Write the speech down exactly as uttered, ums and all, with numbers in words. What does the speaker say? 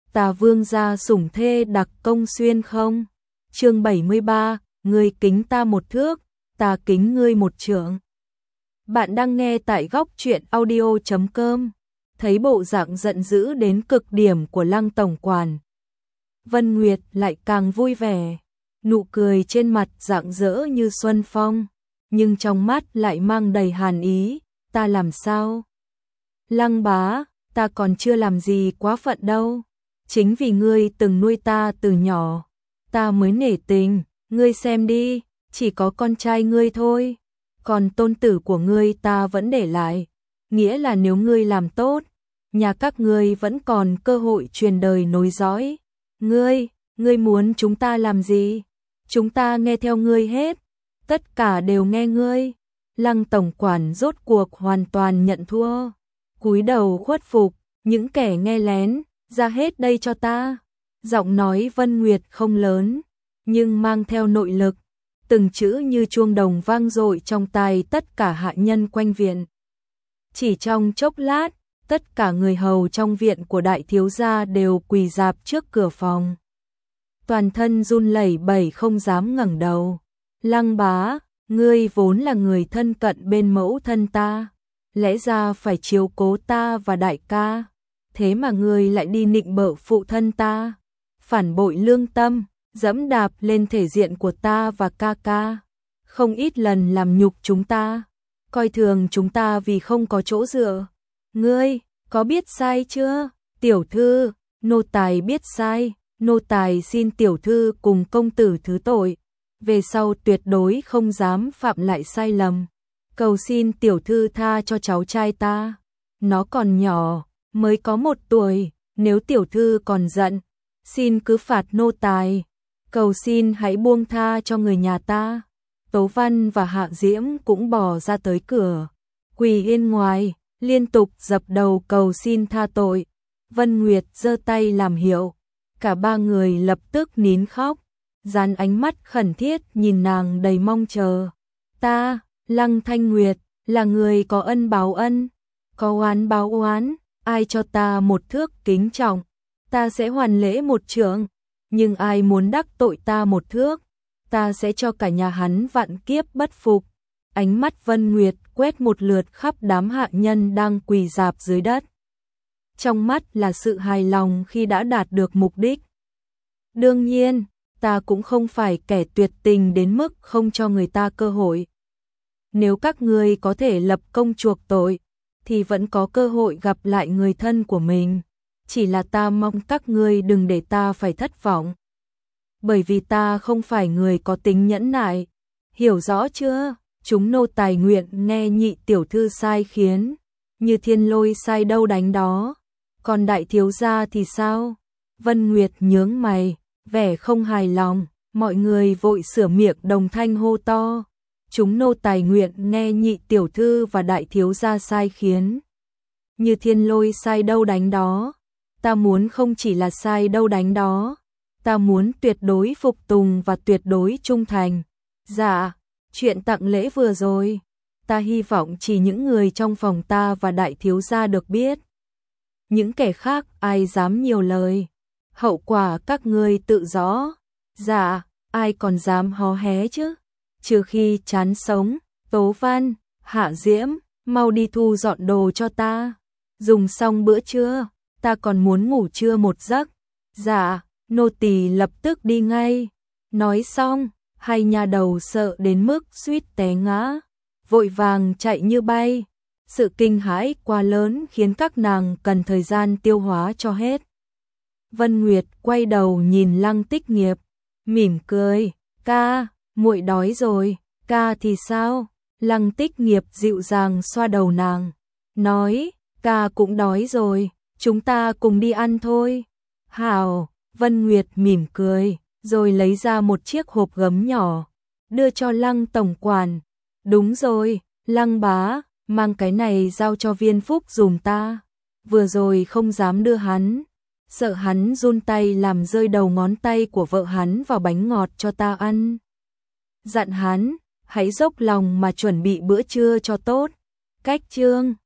ta vương gia sủng thê đặc công xuyên không? Chương bảy mươi ba, ngươi kính ta một thước, ta kính ngươi một trượng. Bạn đang nghe tại góc truyện audio chấm com. Thấy bộ dạng giận dữ đến cực điểm của Lăng tổng quản, Vân Nguyệt lại càng vui vẻ, nụ cười trên mặt rạng rỡ như xuân phong, nhưng trong mắt lại mang đầy hàn ý. Ta làm sao? Lăng bá, ta còn chưa làm gì quá phận đâu. Chính vì ngươi từng nuôi ta từ nhỏ, ta mới nể tình. Ngươi xem đi, chỉ có con trai ngươi thôi, còn tôn tử của ngươi ta vẫn để lại. Nghĩa là nếu ngươi làm tốt, nhà các ngươi vẫn còn cơ hội truyền đời nối dõi. Ngươi, ngươi muốn chúng ta làm gì? Chúng ta nghe theo ngươi hết, tất cả đều nghe ngươi. Lăng tổng quản rốt cuộc hoàn toàn nhận thua, cúi đầu khuất phục. Những kẻ nghe lén, ra hết đây cho ta. Giọng nói Vân Nguyệt không lớn, nhưng mang theo nội lực, từng chữ như chuông đồng vang dội trong tai tất cả hạ nhân quanh viện. Chỉ trong chốc lát, tất cả người hầu trong viện của đại thiếu gia đều quỳ rạp trước cửa phòng, toàn thân run lẩy bẩy không dám ngẩng đầu. Lăng bá, ngươi vốn là người thân cận bên mẫu thân ta, lẽ ra phải chiếu cố ta và đại ca, thế mà ngươi lại đi nịnh bợ phụ thân ta, phản bội lương tâm, dẫm đạp lên thể diện của ta và ca ca, không ít lần làm nhục chúng ta, coi thường chúng ta vì không có chỗ dựa. Ngươi có biết sai chưa? Tiểu thư, nô tài biết sai, nô tài xin tiểu thư cùng công tử thứ tội, về sau tuyệt đối không dám phạm lại sai lầm. Cầu xin tiểu thư tha cho cháu trai ta, nó còn nhỏ, mới có một tuổi, nếu tiểu thư còn giận, xin cứ phạt nô tài. Cầu xin hãy buông tha cho người nhà ta. Tố Văn và Hạ Diễm cũng bò ra tới cửa, quỳ yên ngoài, liên tục dập đầu cầu xin tha tội. Vân Nguyệt giơ tay làm hiệu, cả ba người lập tức nín khóc, dán ánh mắt khẩn thiết nhìn nàng đầy mong chờ. Ta, Lăng Thanh Nguyệt, là người có ân báo ân, có oán báo oán, ai cho ta một thước kính trọng, ta sẽ hoàn lễ một trượng, nhưng ai muốn đắc tội ta một thước, ta sẽ cho cả nhà hắn vạn kiếp bất phục. Ánh mắt Vân Nguyệt quét một lượt khắp đám hạ nhân đang quỳ rạp dưới đất, trong mắt là sự hài lòng khi đã đạt được mục đích. Đương nhiên, ta cũng không phải kẻ tuyệt tình đến mức không cho người ta cơ hội. Nếu các ngươi có thể lập công chuộc tội, thì vẫn có cơ hội gặp lại người thân của mình. Chỉ là ta mong các ngươi đừng để ta phải thất vọng, bởi vì ta không phải người có tính nhẫn nại. Hiểu rõ chưa? Chúng nô tài nguyện nghe nhị tiểu thư sai khiến, như thiên lôi sai đâu đánh đó. Còn đại thiếu gia thì sao? Vân Nguyệt nhướng mày, vẻ không hài lòng. Mọi người vội sửa miệng đồng thanh hô to. Chúng nô tài nguyện nghe nhị tiểu thư và đại thiếu gia sai khiến, như thiên lôi sai đâu đánh đó. Ta muốn không chỉ là sai đâu đánh đó, ta muốn tuyệt đối phục tùng và tuyệt đối trung thành. Dạ, chuyện tặng lễ vừa rồi, ta hy vọng chỉ những người trong phòng ta và đại thiếu gia được biết. Những kẻ khác ai dám nhiều lời, hậu quả các ngươi tự rõ. Dạ, ai còn dám hó hé chứ? Trừ khi chán sống. Tố Văn, Hạ Diễm, mau đi thu dọn đồ cho ta. Dùng xong bữa trưa, ta còn muốn ngủ trưa một giấc. Dạ, nô tỳ lập tức đi ngay. Nói xong, hai nhà đầu sợ đến mức suýt té ngã, vội vàng chạy như bay. Sự kinh hãi quá lớn khiến các nàng cần thời gian tiêu hóa cho hết. Vân Nguyệt quay đầu nhìn Lăng Tích Nghiệp, mỉm cười. Ca, muội đói rồi. Ca thì sao? Lăng Tích Nghiệp dịu dàng xoa đầu nàng, nói, ca cũng đói rồi, chúng ta cùng đi ăn thôi. Hảo. Vân Nguyệt mỉm cười, rồi lấy ra một chiếc hộp gấm nhỏ, đưa cho Lăng tổng quản. Đúng rồi, Lăng bá, mang cái này giao cho Viên Phúc dùm ta. Vừa rồi không dám đưa hắn, sợ hắn run tay làm rơi đầu ngón tay của vợ hắn vào bánh ngọt cho ta ăn. Dặn hắn, hãy dốc lòng mà chuẩn bị bữa trưa cho tốt. Cách chương